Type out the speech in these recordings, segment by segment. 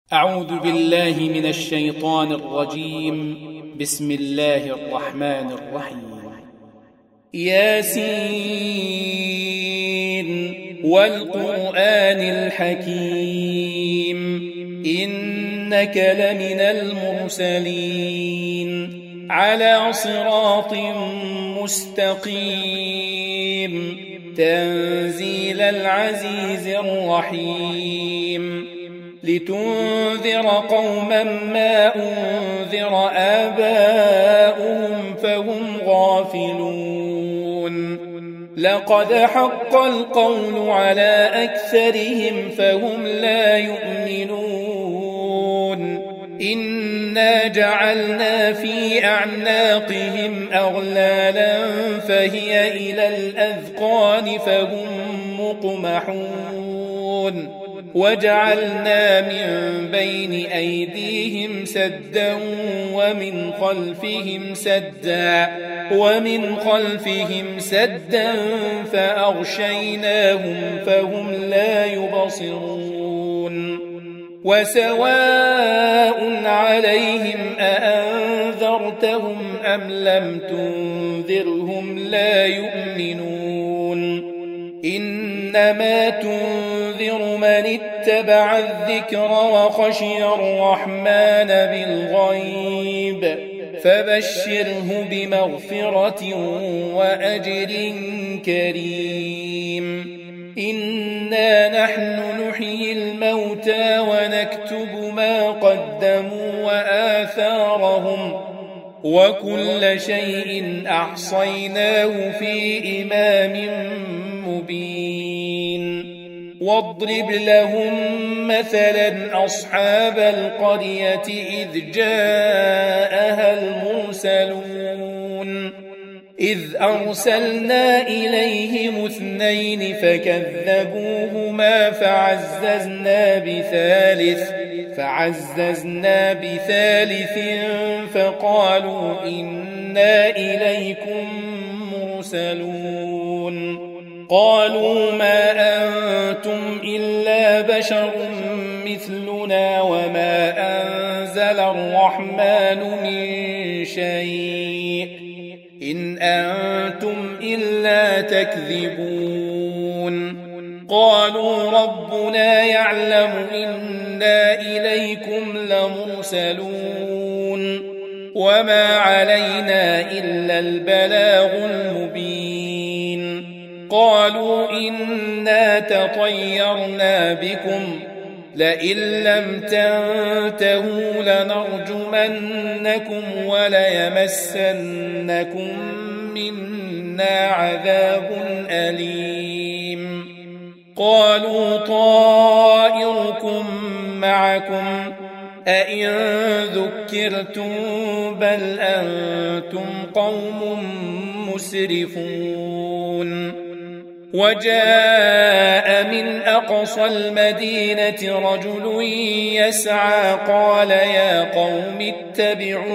أعوذ بالله من الشيطان الرجيم. بسم الله الرحمن الرحيم. ياسين والقرآن الحكيم إنك لمن المرسلين على صراط مستقيم تنزيل العزيز الرحيم لتنذر قوما ما أنذر آباؤهم فهم غافلون لقد حق القول على أكثرهم فهم لا يؤمنون إنا جعلنا في أعناقهم أغلالا فهي إلى الأذقان فهم مقمحون وجعلنا من بين أيديهم سدا ومن خلفهم سدا فأغشيناهم فهم لا يبصرون وسواء عليهم أأنذرتهم أم لم تنذرهم لا يؤمنون إنما تنذر من اتبع الذكر وخشي الرحمن بالغيب فبشره بمغفرة وأجر كريم إنا نحن نحيي الموتى ونكتب ما قدموا وآثارهم وكل شيء أحصيناه في إمام مبين واضرب لهم مثلا أصحاب القرية إذ جاءها المرسلون إذ أرسلنا إليهم 2 فكذبوهما فعززنا بثالث فقالوا إنا إليكم مرسلون قالوا ما أنتم إلا بشر مثلنا وما أنزل الرحمن من شيء إن أنتم إلا تكذبون قالوا ربنا يعلم إنا إليكم لمرسلون وما علينا إلا البلاغ المبين قالوا إنا تطيرنا بكم لئن لم تنتهوا لنرجمنكم وليمسنكم منا عذاب أليم قالوا طائركم معكم أئن ذكرتم بل أنتم قوم مسرفون وجاء من أقصى المدينة رجل يسعى قال يا قوم اتبعوا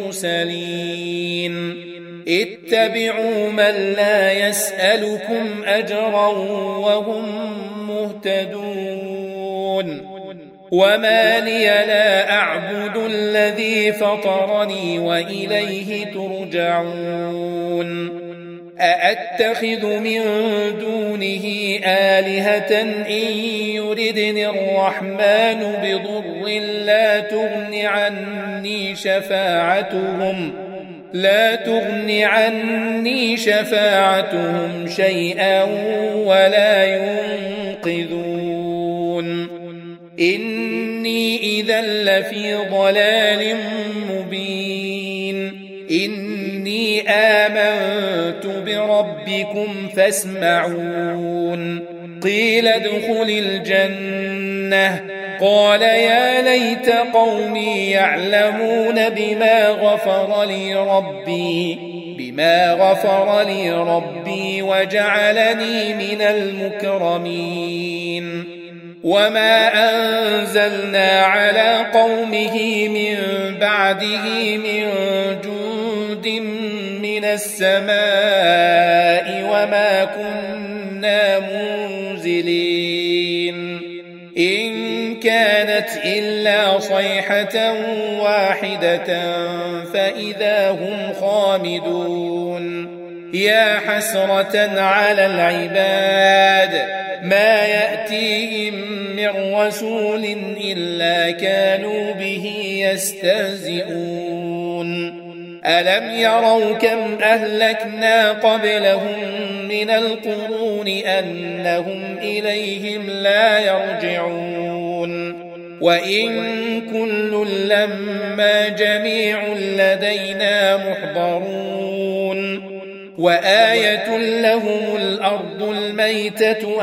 اتبعوا من لا يسألكم أجرا وهم مهتدون وما لي لا أعبد الذي فطرني وإليه ترجعون أأتخذ من دونه آلهة إن يردني الرحمن بضر لا تغن عني شفاعتهم شيئا ولا ينقذون إني إذا لفي ضلال مبين إني آمنت بربكم فاسمعون قيل ادخل الجنة قال يا ليت قومي يعلمون بما غفر لي ربي وجعلني من المكرمين وما أنزلنا على قومه من بعده من جند من السماء وما كنا منزلين إن كانت إلا صيحة واحدة فإذا هم خامدون يا حسرة على العباد ما يأتيهم من رسول إلا كانوا به يستهزئون ألم يروا كم أهلكنا قبلهم من القرون أنهم إليهم لا يرجعون وإن كل لما جميع لدينا محضرون وآية لهم الأرض الميتة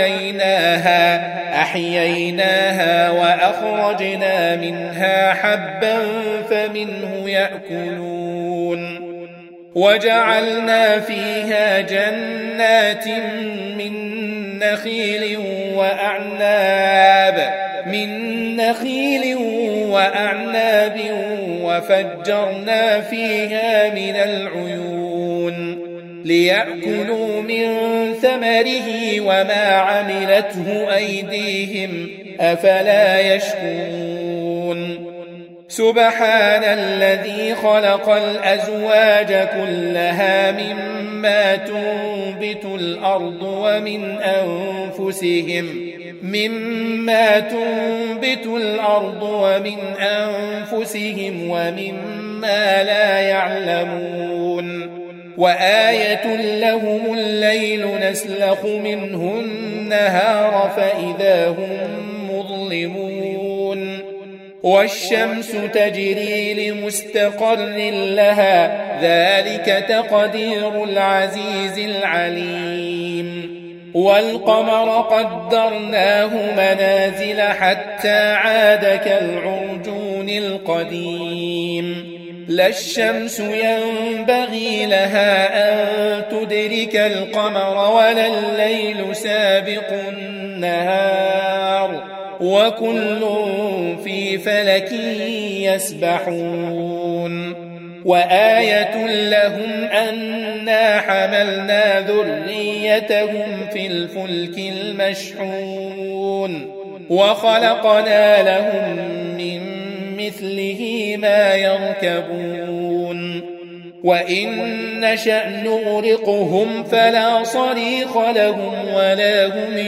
أحييناها وأخرجنا منها حبا فمنه يأكلون وجعلنا فيها جنات من نخيل وأعناب وفجرنا فيها من العيون ليأكلوا من ثمره وما عملته أيديهم أفلا يشكرون سبحان الذي خلق الأزواج كلها مما تنبت الأرض ومن أنفسهم ومما لا يعلمون وآية لهم الليل نسلخ منه النهار فإذا هم مظلمون والشمس تجري لمستقر لها ذلك تقدير العزيز العليم والقمر قدرناه منازل حتى عاد كالعرجون القديم لا الشمس ينبغي لها أن تدرك القمر ولا الليل سابق النهار وكل في فلك يسبحون وآية لهم أنا حملنا ذريتهم في الفلك المشحون وخلقنا لهم من مثله ما يركبون وإن نشأ نغرقهم فلا صريخ لهم ولا هم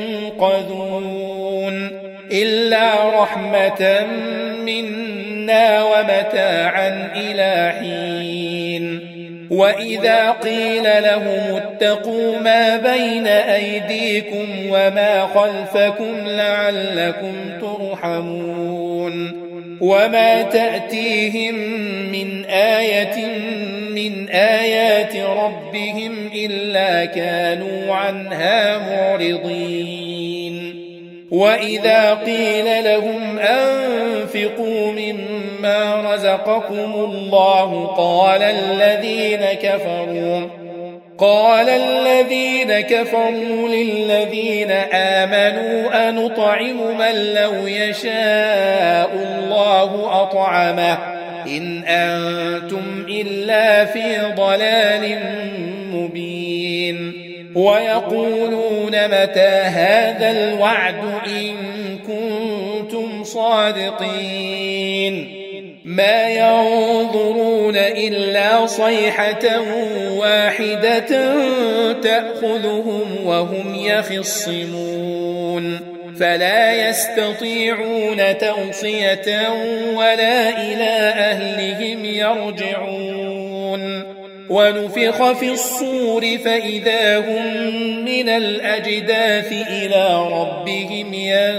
ينقذون إلا رحمة منا ومتاعا إلى حين وإذا قيل لهم اتقوا ما بين أيديكم وما خلفكم لعلكم ترحمون وما تأتيهم من آية من آيات ربهم إلا كانوا عنها معرضين وإذا قيل لهم أنفقوا مما رزقكم الله قال الذين كفروا للذين آمنوا أنطعم من لو يشاء الله أطعمه إن أنتم إلا في ضلال مبين ويقولون متى هذا الوعد إن كنتم صادقين ما ينظرون إلا صيحة واحدة تأخذهم وهم يخصمون فلا يستطيعون توصية ولا إلى أهلهم يرجعون ونفخ في الصور فإذا هم من الأجداث إلى ربهم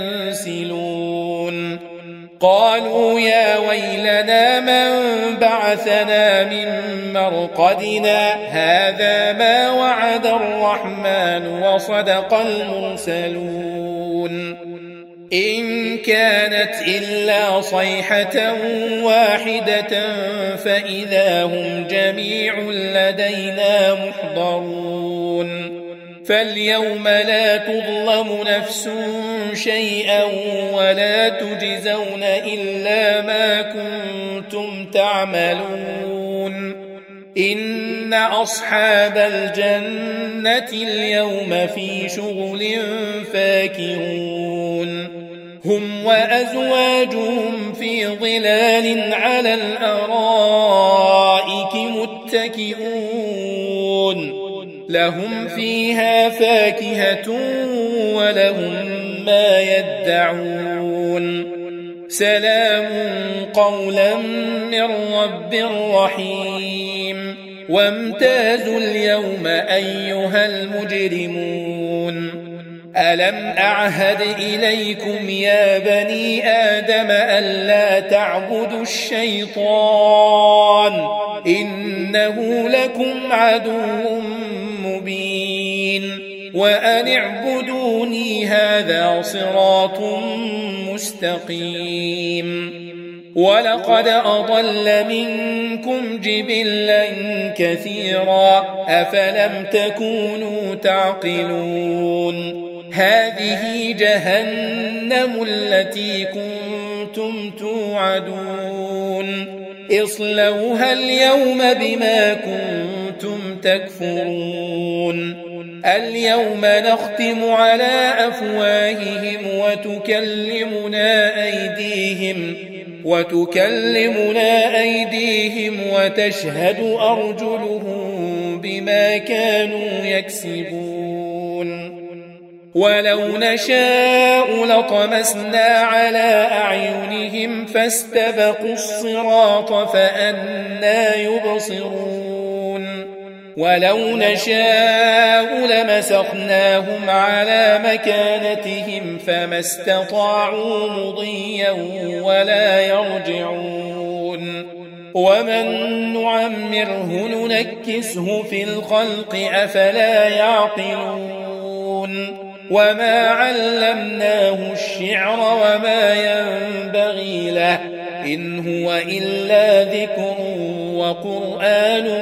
ينسلون قالوا يا ويلنا من بعثنا من مرقدنا هذا ما وعد الرحمن وصدق المرسلون إن كانت إلا صيحة واحدة فإذا هم جميع لدينا محضرون فاليوم لا تظلم نفس شيئا ولا تجزون إلا ما كنتم تعملون إن أصحاب الجنة اليوم في شغل فاكهون هم وأزواجهم في ظلال على الأرائك متكئون لهم فيها فاكهة ولهم ما يدعون سلام قولا من رب رحيم وامتازوا اليوم أيها المجرمون ألم أعهد إليكم يا بني آدم ألا تعبدوا الشيطان إنه لكم عدو مبين وأن اعبدوني هذا صراط مستقيم ولقد أضل منكم جبلا كثيرا أفلم تكونوا تعقلون هذه جهنم التي كنتم توعدون اصلوها اليوم بما كنتم تكفرون اليوم نختم على أفواههم وتكلمنا أيديهم وتشهد أرجلهم بما كانوا يكسبون ولو نشاء لطمسنا على أعينهم فاستبقوا الصراط فأنى يبصرون ولو نشاء لمسخناهم على مكانتهم فما استطاعوا مضيا ولا يرجعون ومن نعمره ننكسه في الخلق أفلا يعقلون وما علمناه الشعر وما ينبغي له إن هو إلا ذكر وقرآن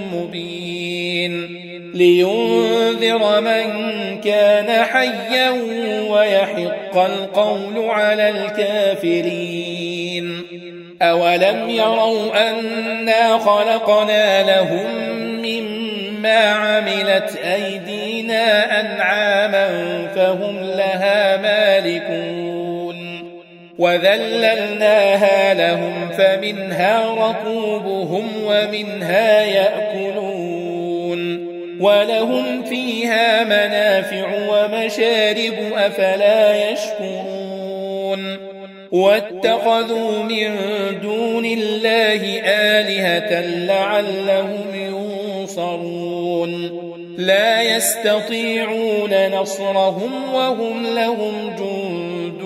مبين لينذر من كان حيا ويحق القول على الكافرين أولم يروا أنا خلقنا لهم مما عملت أيدينا أنعاما فهم لها مالكون وذللناها لهم فمنها ركوبهم ومنها يأكلون ولهم فيها منافع ومشارب أفلا يشكرون واتخذوا من دون الله آلهة لعلهم ينصرون لا يستطيعون نصرهم وهم لهم جند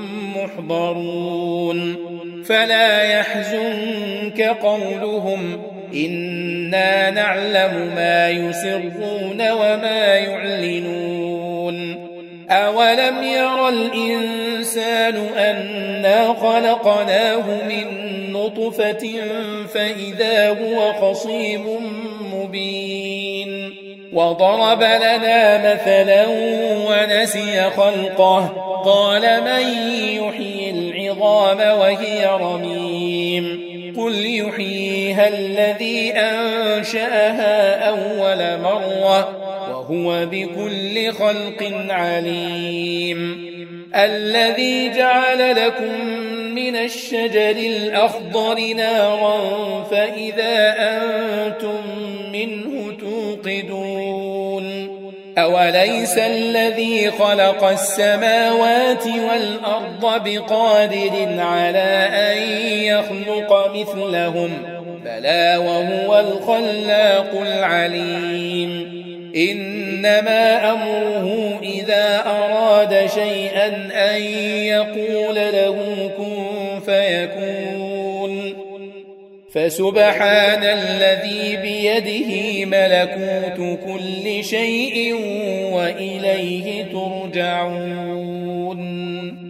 محضرون فلا يحزنك قولهم إنا نعلم ما يسرون وما يعلنون أولم ير الإنسان أنا خلقناه من نطفة فإذا هو خصيم مبين وضرب لنا مثلا ونسي خلقه قال من يحيي العظام وهي رميم قل يحييها الذي أنشأها أول مرة وهو بكل خلق عليم الذي جعل لكم من الشجر الأخضر نارا فإذا أنتم منه توقدون أوليس الذي خلق السماوات والأرض بقادر على أن يخلق مثلهم بلى وهو الخلاق العليم إنما أمره إذا أراد شيئا أن يقول له كن فيكون فسبحان الذي بيده ملكوت كل شيء وإليه ترجعون